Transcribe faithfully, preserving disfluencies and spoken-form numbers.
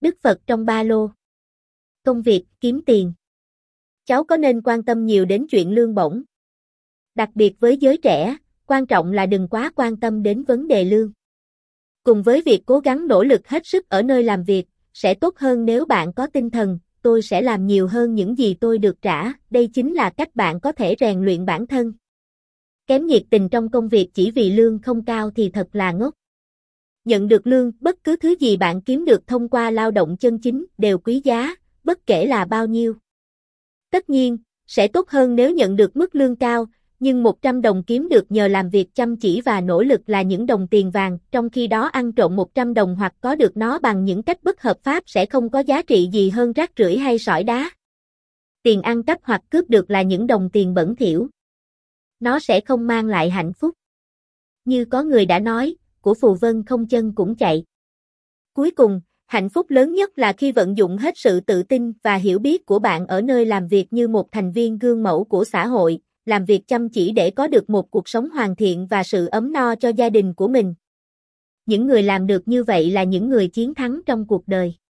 Đức Phật trong ba lô. Công việc, kiếm tiền. Cháu có nên quan tâm nhiều đến chuyện lương bổng? Đặc biệt với giới trẻ, quan trọng là đừng quá quan tâm đến vấn đề lương. Cùng với việc cố gắng nỗ lực hết sức ở nơi làm việc, sẽ tốt hơn nếu bạn có tinh thần, tôi sẽ làm nhiều hơn những gì tôi được trả, đây chính là cách bạn có thể rèn luyện bản thân. Kém nhiệt tình trong công việc chỉ vì lương không cao thì thật là ngốc. Nhận được lương, bất cứ thứ gì bạn kiếm được thông qua lao động chân chính đều quý giá, bất kể là bao nhiêu. Tất nhiên, sẽ tốt hơn nếu nhận được mức lương cao, nhưng một trăm đồng kiếm được nhờ làm việc chăm chỉ và nỗ lực là những đồng tiền vàng, trong khi đó ăn trộm một trăm đồng hoặc có được nó bằng những cách bất hợp pháp sẽ không có giá trị gì hơn rác rưởi hay sỏi đá. Tiền ăn cắp hoặc cướp được là những đồng tiền bẩn thỉu. Nó sẽ không mang lại hạnh phúc. Như có người đã nói, của phù vân không chân cũng chạy. Cuối cùng, hạnh phúc lớn nhất là khi vận dụng hết sự tự tin và hiểu biết của bạn ở nơi làm việc như một thành viên gương mẫu của xã hội, làm việc chăm chỉ để có được một cuộc sống hoàn thiện và sự ấm no cho gia đình của mình. Những người làm được như vậy là những người chiến thắng trong cuộc đời.